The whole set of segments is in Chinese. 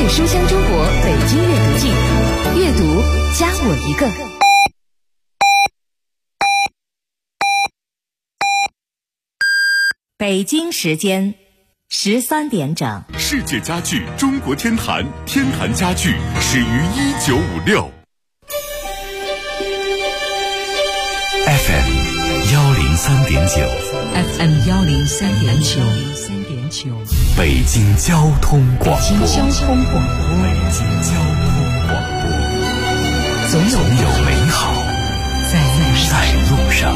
书香中国北京阅读季，阅读加我一个。北京时间13点整。 世界家具中国天坛，天坛家具始于1956。 FM 103.9 FM 103.9， 北京交通广播。 北京交通广播，总有美好在路上。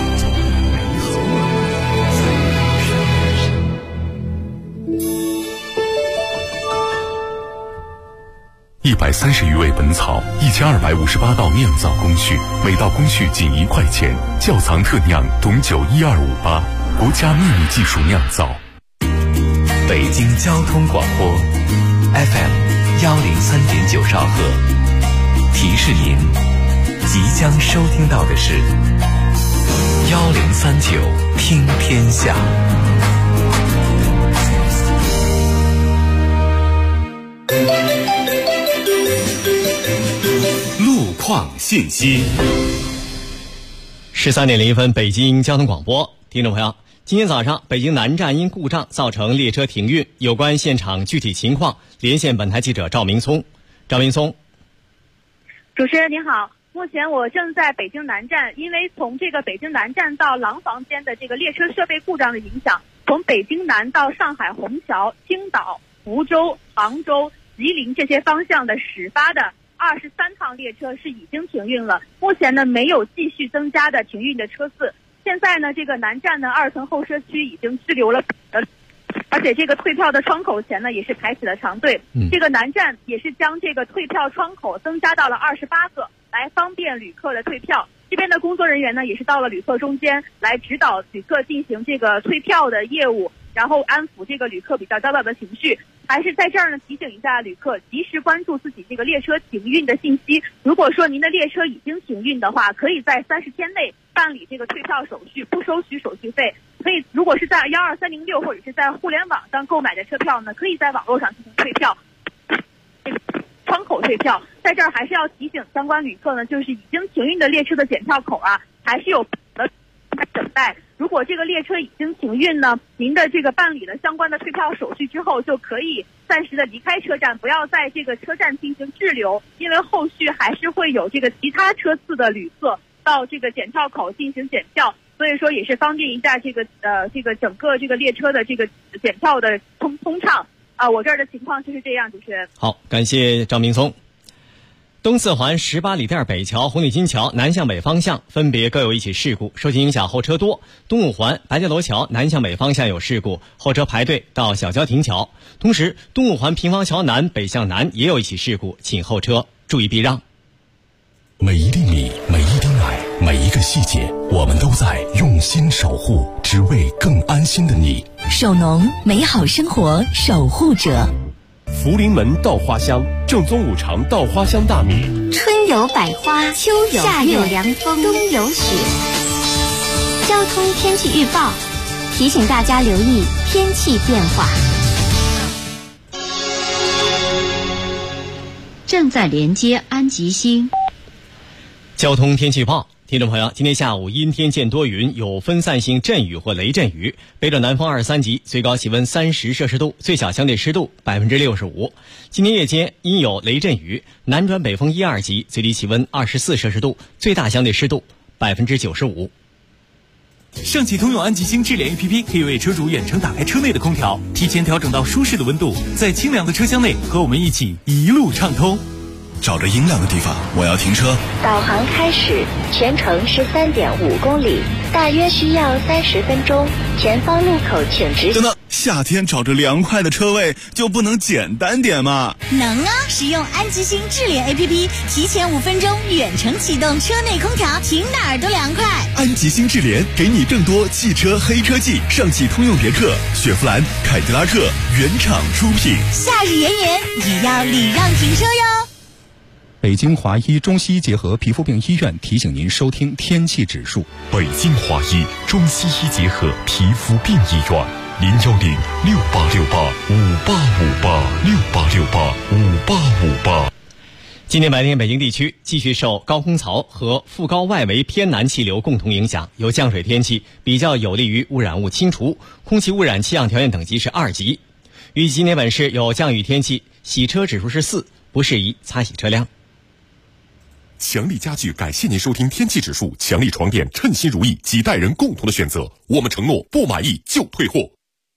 130余味本草，1258道酿造工序，每道工序仅1块钱。窖藏特酿董酒12588，国家秘密技术酿造。 北京交通广播 FM 103.9兆赫，提示您即将收听到的是1039听天下。 路况信息。 13点01分，北京交通广播，听众朋友，今天早上北京南站因故障造成列车停运，有关现场具体情况，连线本台记者赵明松。赵明松， 主持人您好，目前我正在北京南站，因为从这个北京南站到廊坊间的这个列车设备故障的影响，从北京南到上海虹桥、青岛、福州、杭州、吉林这些方向的始发的23趟列车是已经停运了，目前呢没有继续增加的停运的车次。现在呢，这个南站的2层候车区已经滞留了，而且这个退票的窗口前呢也是排起了长队。这个南站也是将这个退票窗口增加到了28个，来方便旅客的退票。这边的工作人员呢也是到了旅客中间来指导旅客进行这个退票的业务，然后安抚这个旅客比较焦躁的情绪。还是在这儿呢提醒一下旅客，及时关注自己这个列车停运的信息。如果说您的列车已经停运的话，可以在30天内办理这个退票手续，不收取手续费。可以，如果是在12306或者是在互联网上购买的车票呢，可以在网络上进行退票，窗口退票。在这儿还是要提醒相关旅客呢，就是已经停运的列车的检票口啊，还是有等待。如果这个列车已经停运呢，您的这个办理了相关的退票手续之后，就可以暂时的离开车站，不要在这个车站进行滞留，因为后续还是会有这个其他车次的旅客到这个检票口进行检票，所以说也是方便一下这个整个这个列车的这个检票的通畅啊。我这儿的情况就是这样，主持人。 好，感谢赵明松。东四环18里店北桥、红领巾桥南向北方向分别各有一起事故，受其影响后车多。东五环白家楼桥南向北方向有事故，后车排队到小交亭桥。同时，东五环平房桥南北向南也有一起事故，请后车注意避让。 每一粒米，每一滴奶，每一个细节，我们都在用心守护，只为更安心的你。 首农，美好生活守护者。 福临门稻花香，正宗五常稻花香大米。 春有百花，秋有夏有凉风，冬有雪。交通天气预报提醒大家留意天气变化。 正在连接安吉星。 交通天气预报，听众朋友，今天下午阴天见多云，有分散性阵雨或雷阵雨，北转南风23级，最高气温30摄氏度，最小相对湿度65%。今天夜间因有雷阵雨，南转北风1、2级，最低气温24摄氏度，最大相对湿度95%。 上汽通用安吉星智联 APP 可以为车主远程打开车内的空调，提前调整到舒适的温度，在清凉的车厢内和我们一起一路畅通。 找着阴凉的地方，我要停车。 导航开始，全程13.5公里，大约需要30分钟。前方路口请直行。 等等，夏天找着凉快的车位就不能简单点吗？ 能啊！使用安吉星智联 APP， 提前5分钟远程启动车内空调，停哪儿都凉快。 安吉星智联给你更多汽车黑科技，上汽通用别克、雪佛兰、凯迪拉克原厂出品。 夏日炎炎，也要礼让停车哟。 北京华医中西医结合皮肤病医院提醒您收听天气指数。 北京华医中西医结合皮肤病医院 0106868586858 今天白天北京地区继续受高空槽和副高外围偏南气流共同影响，有降水天气，比较有利于污染物清除，空气污染气象条件等级是2级。预计今天本市有降雨天气，洗车指数是4，不适宜擦洗车辆。 强力家具感谢您收听天气指数，强力床垫称心如意，几代人共同的选择，我们承诺不满意就退货。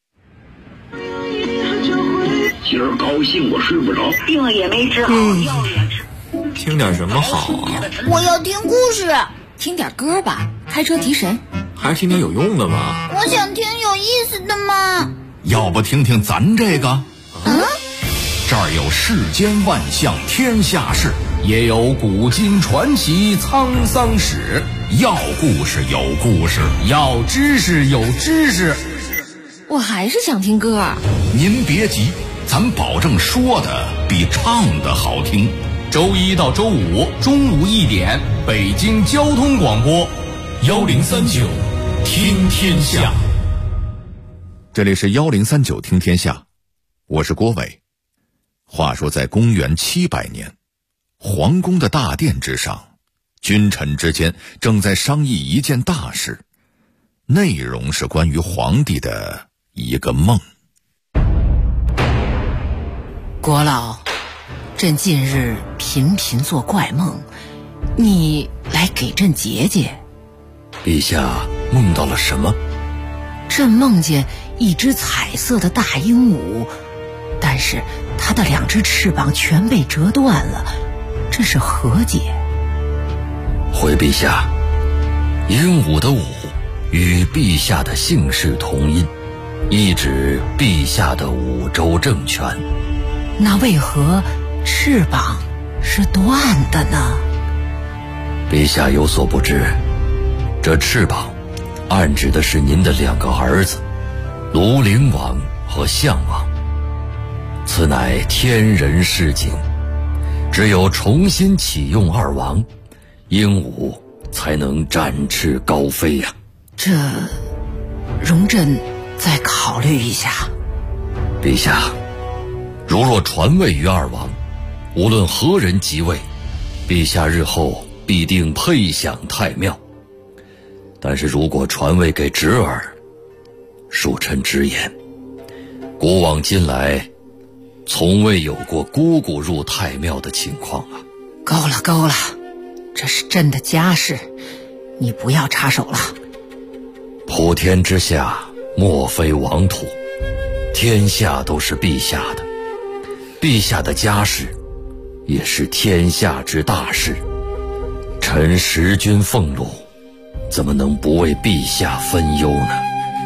今儿高兴我睡不着， 病了也没治好，药也吃。 听点什么好啊？ 我要听故事。 听点歌吧，开车提神。 还是听点有用的吧。 我想听有意思的嘛。 要不听听咱这个？这儿有世间万象天下事，也有古今传奇沧桑史。要故事有故事，要知识有知识。 我还是想听歌。 您别急，咱保证说的比唱的好听。周一到周五中午1点，北京交通广播1039听天下。这里是1039听天下，我是郭伟。话说在公元700年，皇宫的大殿之上，君臣之间正在商议一件大事，内容是关于皇帝的一个梦。 国老，朕近日频频做怪梦，你来给朕解解。 陛下梦到了什么？ 朕梦见一只彩色的大鹦鹉，但是它的2只翅膀全被折断了，这是何解？ 回陛下，鹦鹉的鹉与陛下的姓氏同音，意指陛下的武周政权。 那为何翅膀是断的呢？ 陛下有所不知，这翅膀暗指的是您的2个儿子庐陵王和项王。此乃天人示警，只有重新启用2王，鹦鹉才能展翅高飞呀。 这容朕再考虑一下。 陛下，如若传位于2王，无论何人即位，陛下日后必定配享太庙。但是如果传位给侄儿，恕臣直言，古往今来从未有过姑姑入太庙的情况啊。 够了够了，这是朕的家事，你不要插手了。 普天之下莫非王土，天下都是陛下的，陛下的家事也是天下之大事。臣识君俸禄，怎么能不为陛下分忧呢？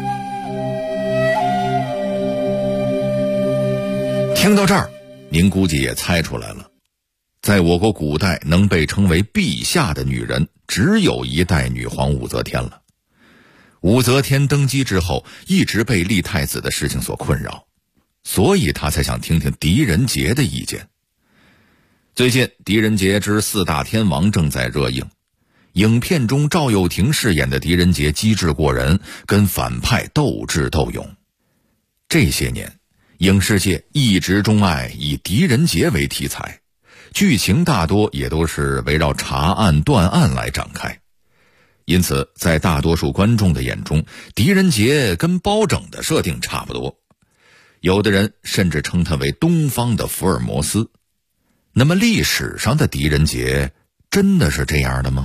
听到这儿，您估计也猜出来了，在我国古代能被称为陛下的女人，只有一代女皇武则天了。武则天登基之后，一直被立太子的事情所困扰，所以她才想听听狄仁杰的意见。最近狄仁杰之4大天王正在热映，影片中赵又廷饰演的狄仁杰机智过人，跟反派斗智斗勇。这些年影视界一直钟爱以狄仁杰为题材，剧情大多也都是围绕查案断案来展开。因此在大多数观众的眼中，狄仁杰跟包拯的设定差不多，有的人甚至称他为东方的福尔摩斯。那么历史上的狄仁杰真的是这样的吗？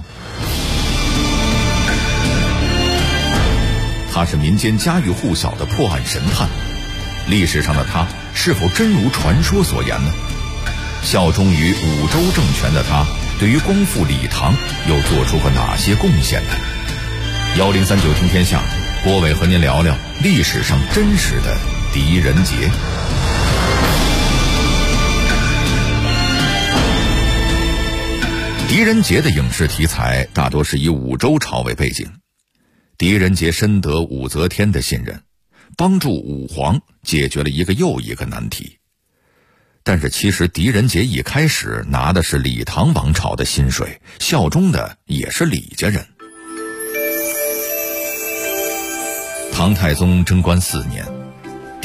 他是民间家喻户晓的破案神探，历史上的他是否真如传说所言呢？效忠于武周政权的他，对于光复李唐又做出过哪些贡献呢？1039听天下，郭伟和您聊聊历史上真实的狄仁杰。狄仁杰的影视题材大多是以武周朝为背景，狄仁杰深得武则天的信任，帮助武皇解决了一个又一个难题。但是其实狄仁杰一开始拿的是李唐王朝的薪水，效忠的也是李家人。唐太宗贞观4年，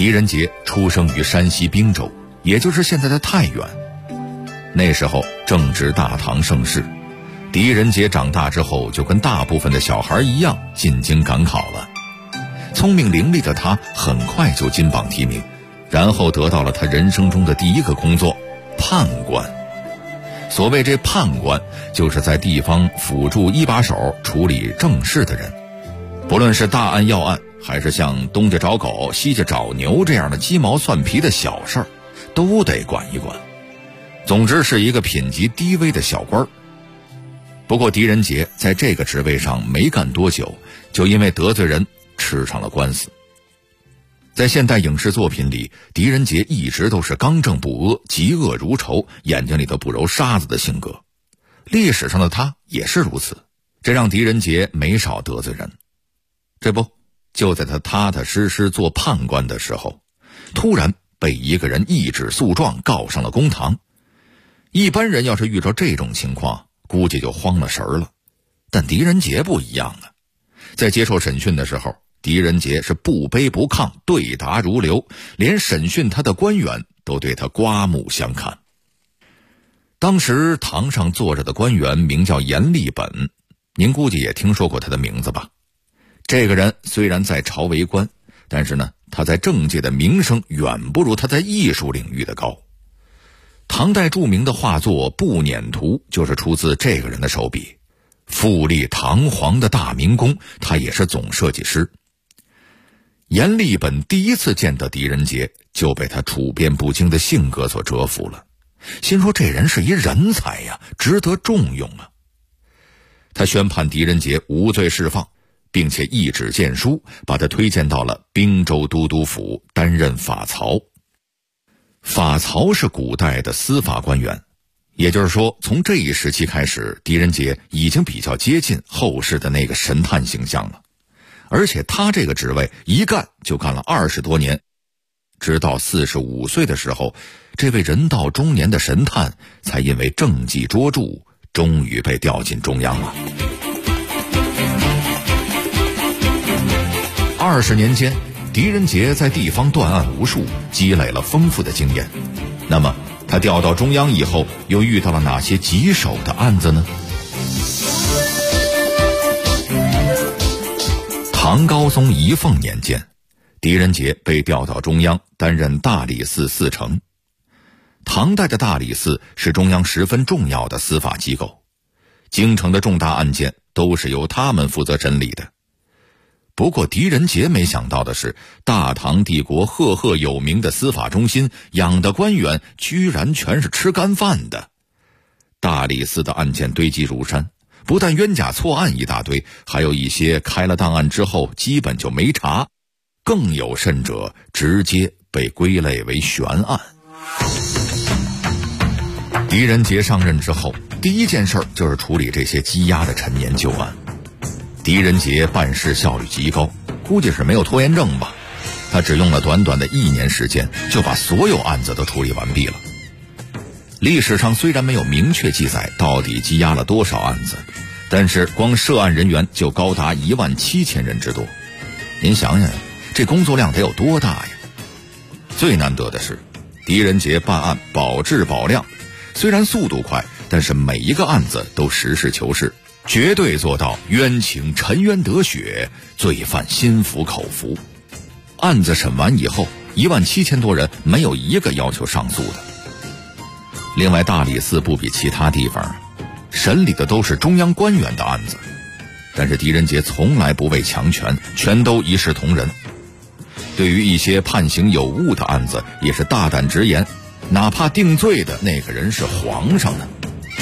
狄仁杰出生于山西滨州，也就是现在的太原。那时候正值大唐盛世，狄仁杰长大之后就跟大部分的小孩一样进京赶考了。聪明伶俐的他很快就金榜题名，然后得到了他人生中的第一个工作——判官。所谓这判官，就是在地方辅助一把手处理政事的人，不论是大案要案，还是像东家找狗西家找牛这样的鸡毛蒜皮的小事儿，都得管一管。总之是一个品级低微的小官儿。不过狄仁杰在这个职位上没干多久，就因为得罪人吃上了官司。在现代影视作品里，狄仁杰一直都是刚正不阿、嫉恶如仇、眼睛里头不揉沙子的性格。历史上的他也是如此，这让狄仁杰没少得罪人。这不，就在他踏踏实实做判官的时候，突然被一个人一纸诉状告上了公堂。一般人要是遇着这种情况，估计就慌了神了。但狄仁杰不一样啊，在接受审讯的时候，狄仁杰是不卑不亢，对答如流，连审讯他的官员都对他刮目相看。当时堂上坐着的官员名叫阎立本，您估计也听说过他的名字吧？这个人虽然在朝为官，但是呢，他在政界的名声远不如他在艺术领域的高。唐代著名的画作《步辇图》就是出自这个人的手笔，富丽堂皇的大明宫，他也是总设计师。阎立本第一次见到狄仁杰，就被他处变不惊的性格所折服了，心说这人是一人才呀，值得重用啊。他宣判狄仁杰无罪释放，并且一纸荐书，把他推荐到了滨州都督府担任法曹。法曹是古代的司法官员，也就是说，从这一时期开始，狄仁杰已经比较接近后世的那个神探形象了。而且他这个职位一干就干了20多年，直到45岁的时候，这位人到中年的神探才因为政绩卓著，终于被调进中央了。20年间，狄仁杰在地方断案无数，积累了丰富的经验。那么他调到中央以后，又遇到了哪些棘手的案子呢？唐高宗仪凤年间，狄仁杰被调到中央担任大理寺寺丞。唐代的大理寺是中央十分重要的司法机构，京城的重大案件都是由他们负责审理的。不过狄仁杰没想到的是，大唐帝国赫赫有名的司法中心养的官员居然全是吃干饭的。大理寺的案件堆积如山，不但冤假错案一大堆，还有一些开了档案之后基本就没查，更有甚者直接被归类为悬案。狄仁杰上任之后，第一件事就是处理这些积压的陈年旧案。狄仁杰办事效率极高，估计是没有拖延症吧。他只用了短短的1年时间，就把所有案子都处理完毕了。历史上虽然没有明确记载到底积压了多少案子，但是光涉案人员就高达17000人之多。您想想，这工作量得有多大呀？最难得的是，狄仁杰办案保质保量，虽然速度快，但是每一个案子都实事求是，绝对做到冤情沉冤得雪，罪犯心服口服。案子审完以后，17000多人没有一个要求上诉的。另外，大理寺不比其他地方，审理的都是中央官员的案子，但是狄仁杰从来不畏强权，全都一视同仁。对于一些判刑有误的案子，也是大胆直言，哪怕定罪的那个人是皇上呢。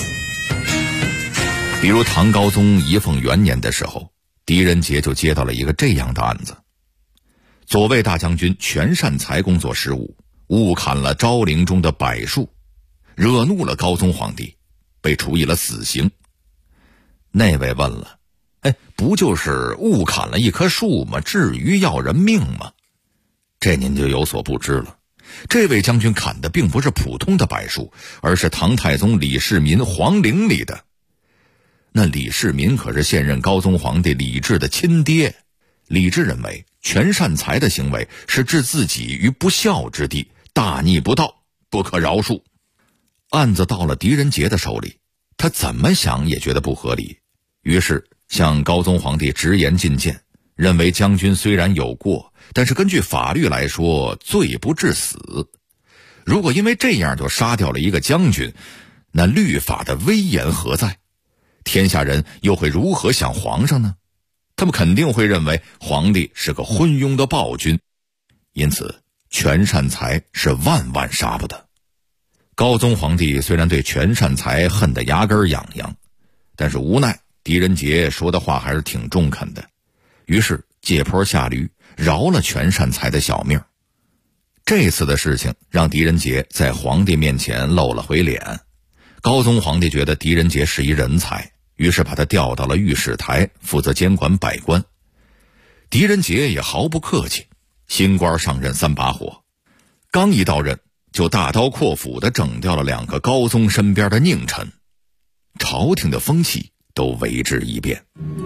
比如唐高宗仪凤元年的时候，狄仁杰就接到了一个这样的案子。左卫大将军全善才工作失误，误砍了昭陵中的柏树，惹怒了高宗皇帝，被处以了死刑。那位问了，不就是误砍了一棵树吗？至于要人命吗？这您就有所不知了，这位将军砍的并不是普通的柏树，而是唐太宗李世民皇陵里的。那李世民可是现任高宗皇帝李治的亲爹，李治认为全善才的行为是置自己于不孝之地，大逆不道，不可饶恕。案子到了狄仁杰的手里，他怎么想也觉得不合理，于是向高宗皇帝直言进谏，认为将军虽然有过，但是根据法律来说，罪不至死。如果因为这样就杀掉了一个将军，那律法的威严何在？天下人又会如何想皇上呢？他们肯定会认为皇帝是个昏庸的暴君，因此全善才是万万杀不得。高宗皇帝虽然对全善才恨得牙根痒痒，但是无奈狄仁杰说的话还是挺中肯的，于是借坡下驴，饶了全善才的小命。这次的事情让狄仁杰在皇帝面前露了回脸，高宗皇帝觉得狄仁杰是一人才，于是把他调到了御史台，负责监管百官。狄仁杰也毫不客气，新官上任3把火，刚一到任就大刀阔斧地整掉了2个高宗身边的佞臣，朝廷的风气都为之一变。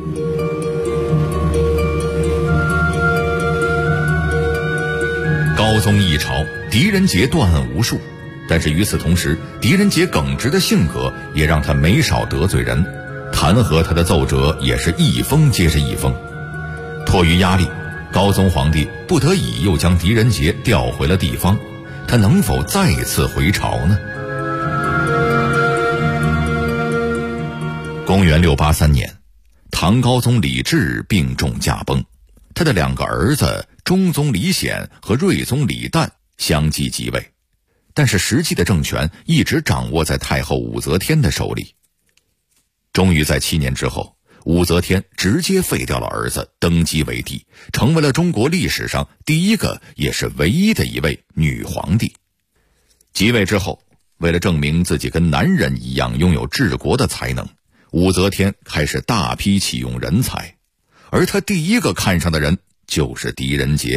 高宗一朝，狄仁杰断案无数，但是与此同时，狄仁杰耿直的性格也让他没少得罪人，弹劾他的奏折也是一封接着一封。迫于压力，高宗皇帝不得已又将狄仁杰调回了地方，他能否再次回朝呢？公元683年，唐高宗李治病重驾崩，他的2个儿子中宗李显和睿宗李旦相继即位，但是实际的政权一直掌握在太后武则天的手里。终于在7年之后，武则天直接废掉了儿子，登基为帝，成为了中国历史上第一个也是唯一的一位女皇帝。即位之后，为了证明自己跟男人一样拥有治国的才能，武则天开始大批启用人才，而她第一个看上的人就是狄仁杰。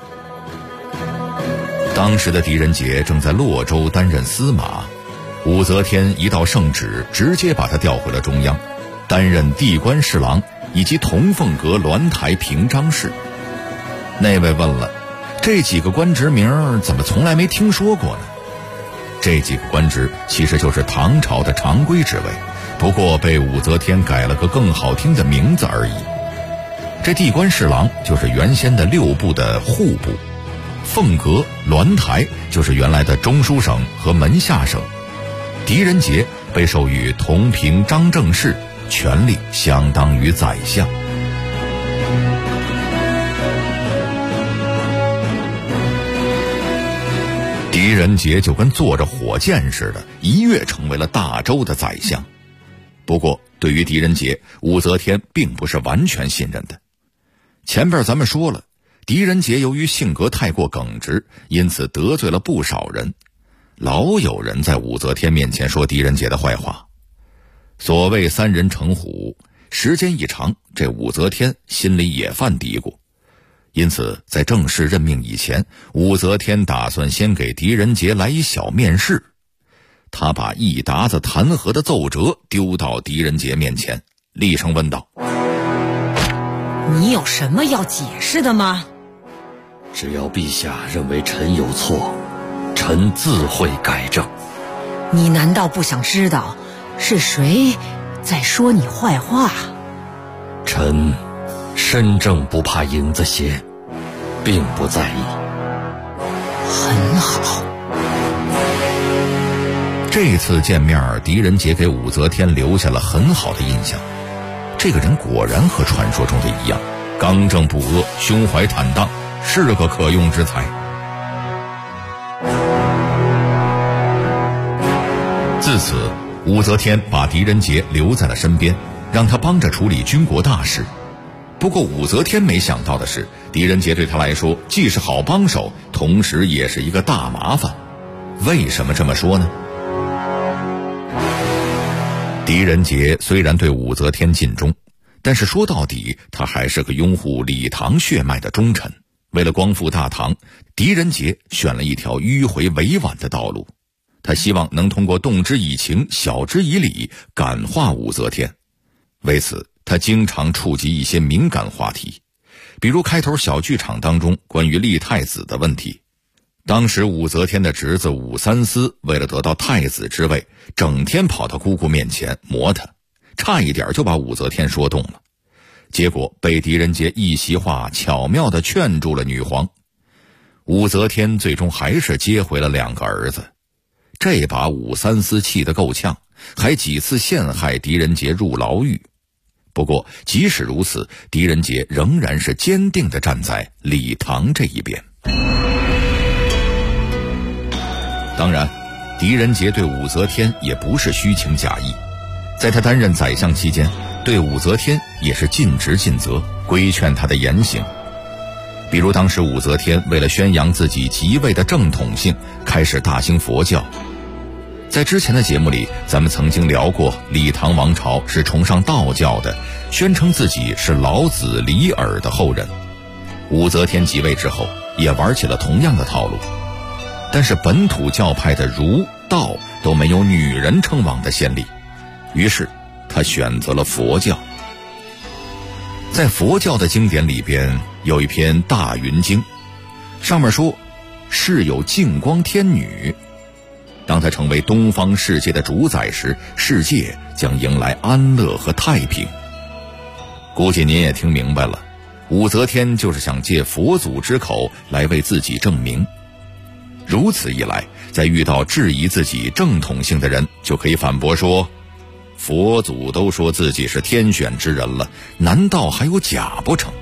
当时的狄仁杰正在洛州担任司马，武则天一道圣旨直接把他调回了中央，担任地官侍郎以及铜凤阁鸾台平章事。那位问了，这几个官职名怎么从来没听说过呢？这几个官职其实就是唐朝的常规职位，不过被武则天改了个更好听的名字而已。这地官侍郎就是原先的6部的户部，凤阁、鸾台就是原来的中书省和门下省。狄仁杰被授予同平章政事，权力相当于宰相。狄仁杰就跟坐着火箭似的，一跃成为了大周的宰相。不过对于狄仁杰，武则天并不是完全信任的。前边咱们说了，狄仁杰由于性格太过耿直，因此得罪了不少人，老有人在武则天面前说狄仁杰的坏话。所谓3人成虎，时间一长，这武则天心里也犯嘀咕。因此在正式任命以前，武则天打算先给狄仁杰来一小面试。他把一沓子弹劾的奏折丢到狄仁杰面前，厉声问道： 你有什么要解释的吗？ 只要陛下认为臣有错，臣自会改正。 你难道不想知道是谁在说你坏话？ 臣身正不怕影子斜，并不在意。 很好。 这次见面，狄仁杰给武则天留下了很好的印象。这个人果然和传说中的一样，刚正不阿，胸怀坦荡，是个可用之才。自此，武则天把狄仁杰留在了身边，让他帮着处理军国大事。不过武则天没想到的是，狄仁杰对他来说既是好帮手，同时也是一个大麻烦。为什么这么说呢？狄仁杰虽然对武则天尽忠，但是说到底他还是个拥护李唐血脉的忠臣。为了光复大唐，狄仁杰选了一条迂回委婉的道路，他希望能通过动之以情，晓之以理感化武则天。为此他经常触及一些敏感话题， 比如开头小剧场当中关于立太子的问题，当时武则天的侄子武三思为了得到太子之位，整天跑到姑姑面前磨他，差一点就把武则天说动了，结果被狄仁杰一席话巧妙地劝住了女皇。武则天最终还是接回了2个儿子，这把武三思气得够呛，还几次陷害狄仁杰入牢狱。不过即使如此，狄仁杰仍然是坚定地站在李唐这一边。当然，狄仁杰对武则天也不是虚情假意，在他担任宰相期间，对武则天也是尽职尽责，规劝她的言行。比如当时武则天为了宣扬自己即位的正统性，开始大兴佛教。在之前的节目里，咱们曾经聊过李唐王朝是崇尚道教的，宣称自己是老子李耳的后人。武则天即位之后也玩起了同样的套路，但是本土教派的儒道都没有女人称王的先例，于是他选择了佛教。在佛教的经典里边有一篇《大云经》，上面说世有净光天女，当她成为东方世界的主宰时，世界将迎来安乐和太平。估计您也听明白了，武则天就是想借佛祖之口来为自己证明。如此一来，在遇到质疑自己正统性的人，就可以反驳说，佛祖都说自己是天选之人了，难道还有假不成？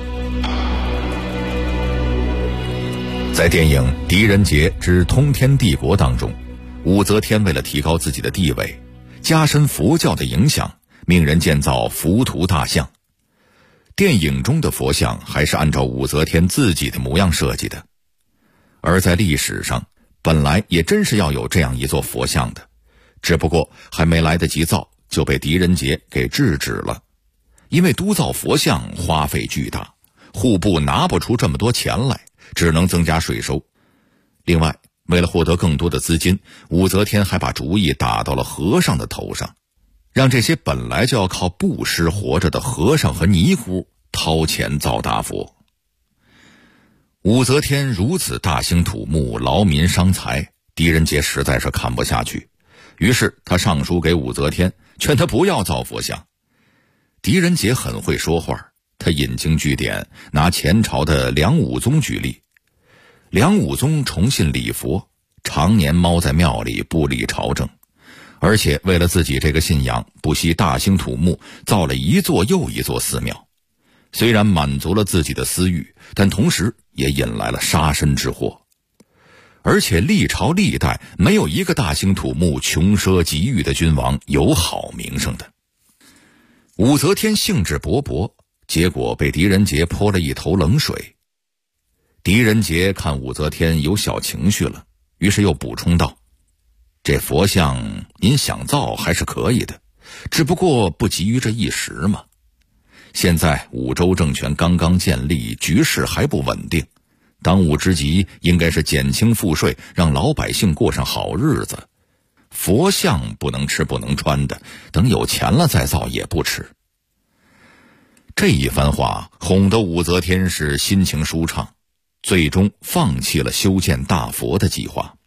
在电影《狄仁杰之通天帝国》当中，武则天为了提高自己的地位，加深佛教的影响，命人建造浮屠大像。电影中的佛像还是按照武则天自己的模样设计的，而在历史上本来也真是要有这样一座佛像的，只不过还没来得及造，就被狄仁杰给制止了。因为督造佛像花费巨大，户部拿不出这么多钱来，只能增加税收。另外，为了获得更多的资金，武则天还把主意打到了和尚的头上，让这些本来就要靠布施活着的和尚和尼姑掏钱造大佛。武则天如此大兴土木，劳民伤财，狄仁杰实在是看不下去，于是他上书给武则天，劝他不要造佛像。狄仁杰很会说话，他引经据典，拿前朝的梁武宗举例。梁武宗崇信礼佛，常年猫在庙里不理朝政，而且为了自己这个信仰，不惜大兴土木，造了一座又一座寺庙。虽然满足了自己的私欲，但同时也引来了杀身之祸。而且历朝历代没有一个大兴土木、穷奢极欲的君王有好名声的。武则天兴致勃勃，结果被狄仁杰泼了一头冷水。狄仁杰看武则天有小情绪了，于是又补充道，这佛像您想造还是可以的，只不过不急于这一时嘛。现在武周政权刚刚建立，局势还不稳定，当务之急应该是减轻赋税，让老百姓过上好日子。佛像不能吃不能穿的，等有钱了再造也不迟。这一番话哄得武则天是心情舒畅，最终放弃了修建大佛的计划。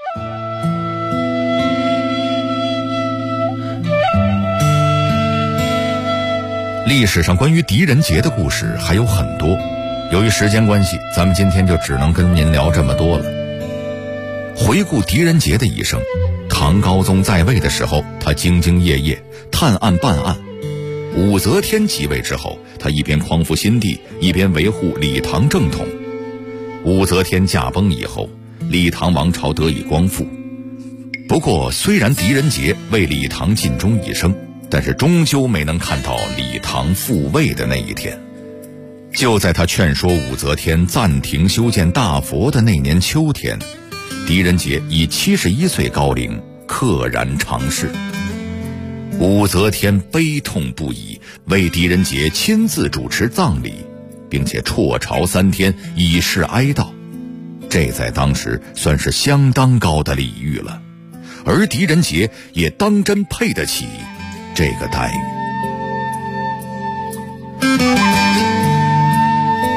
历史上关于狄仁杰的故事还有很多，由于时间关系，咱们今天就只能跟您聊这么多了。回顾狄仁杰的一生，唐高宗在位的时候，他兢兢业业，探案办案。武则天即位之后，他一边匡扶新帝，一边维护李唐正统。武则天驾崩以后，李唐王朝得以光复。不过虽然狄仁杰为李唐尽忠一生，但是终究没能看到李唐复位的那一天。就在他劝说武则天暂停修建大佛的那年秋天，狄仁杰以71岁高龄溘然长逝。武则天悲痛不已，为狄仁杰亲自主持葬礼，并且辍朝3天以示哀悼。这在当时算是相当高的礼遇了，而狄仁杰也当真配得起这个待遇。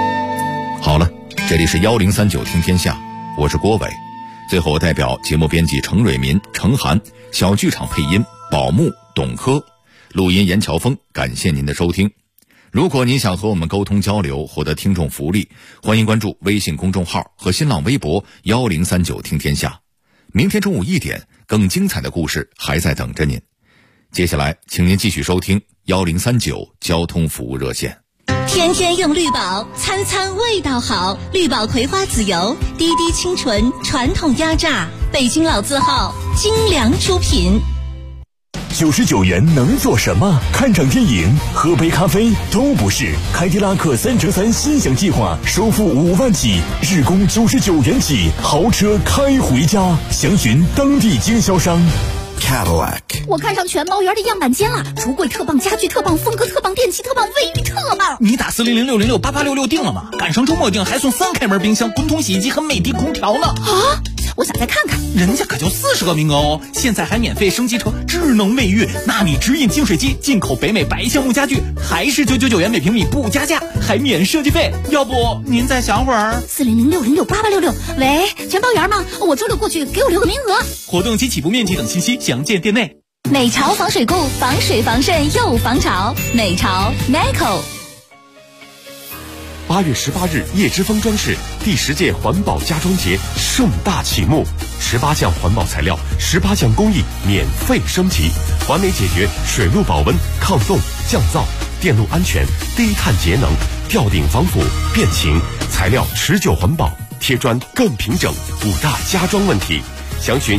这里是1039听天下，我是郭伟。最后代表节目编辑程蕊民、程涵，小剧场配音宝木、董珂，录音严乔峰，感谢您的收听。如果您想和我们沟通交流，获得听众福利，欢迎关注微信公众号和新浪微博1039听天下。明天中午1点，更精彩的故事还在等着您。接下来请您继续收听1039交通服务热线。 天天用绿宝，餐餐味道好。绿宝葵花籽油，滴滴清纯，传统压榨，北京老字号，精良出品。 99元能做什么？看场电影、喝杯咖啡都不是。凯迪拉克3乘3心想计划，首付5万起，日供99元起，豪车开回家。详询当地经销商。 Cadillac， 我看上全猫园的样板间了，橱柜特棒，家具特棒，风格特棒，电器特棒，卫浴特棒。 你打400-606-8866订了吗？赶上周末订还送3开门冰箱、滚筒洗衣机和美的空调呢。 啊！我想再看看， 人家可就40个名额哦！现在还免费升级成智能卫浴、纳米直饮净水机、进口北美白橡木家具，还是999元每平米不加价，还免设计费。要不您再想会儿 ？400-606-8866。喂，全包园吗？我周六过去，给我留个名额。 活动及起步面积等信息详见店内。 美潮防水固，防水防渗又防潮。美潮 Meco。 8月18日，叶之峰装饰第10届环保家装节盛大启幕，18项环保材料，18项工艺免费升级，完美解决水路保温、抗冻、降噪、电路安全、低碳节能、吊顶防腐、变形，材料持久环保，贴砖更平整，5大家装问题。详询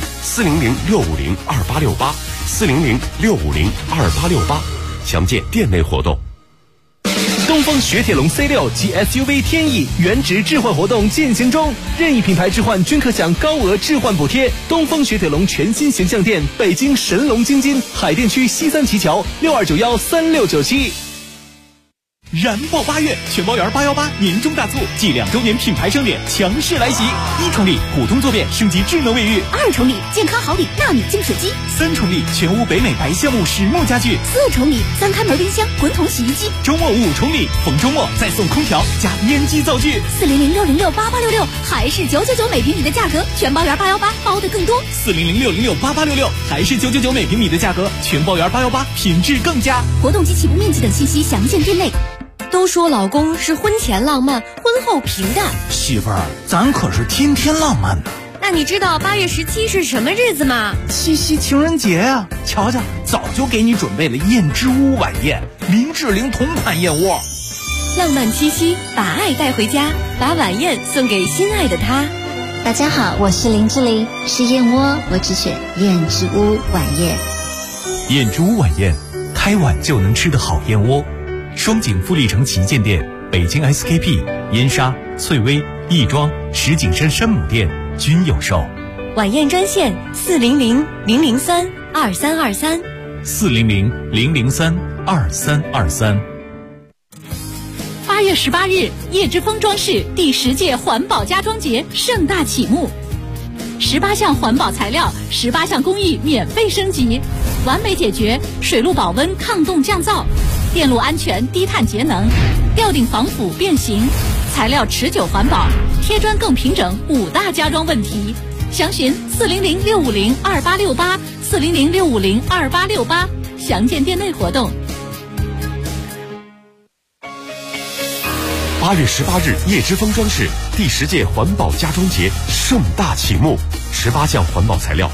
400-650-2868，400-650-2868，详见店内活动。 东风雪铁龙 C6 及 SUV 天翼原值置换活动进行中，任意品牌置换均可享高额置换补贴。东风雪铁龙全新形象店，北京神龙京津海淀区西三旗桥62913697。 燃爆8月，全包园818年终大促暨2周年品牌盛典强势来袭！1重礼普通坐便升级智能卫浴 ，2重礼健康好礼纳米净水机 ，3重礼全屋北美白橡木实木家具 ，4重礼3开门冰箱、滚筒洗衣机。 周末5重礼，逢周末再送空调加烟机灶具。 400-606-8866，还是999每平米的价格，全包园818包的更多。 400-606-8866，还是999每平米的价格，全包园818品质更佳。 活动及起步面积等信息详见店内。 都说老公是婚前浪漫，婚后平淡。 媳妇儿，咱可是天天浪漫呢。 那你知道8月17是什么日子吗？ 七夕情人节啊！瞧瞧，早就给你准备了燕之屋晚宴，林志玲同款燕窝。 浪漫七夕，把爱带回家，把晚宴送给心爱的他。 大家好，我是林志玲，是燕窝，我只选燕之屋晚宴。 燕之屋晚宴，开碗就能吃的好燕窝。双井富力城旗舰店、北京 SKP、燕莎、翠微、亦庄、石景山山姆店均有售。 晚宴专线400-003-2323。 400-003-2323。 8月18日，叶之峰装饰第10届环保家装节盛大启幕，18项环保材料，18项工艺免费升级，完美解决水路保温、抗冻降噪。电路安全、低碳节能，吊顶防腐变形，材料持久环保，贴砖更平整，5大家装问题。详询400-650-2868，400-650-2868，详见店内活动。 8月18日，叶之峰装饰第10届环保家装节盛大启幕，18项环保材料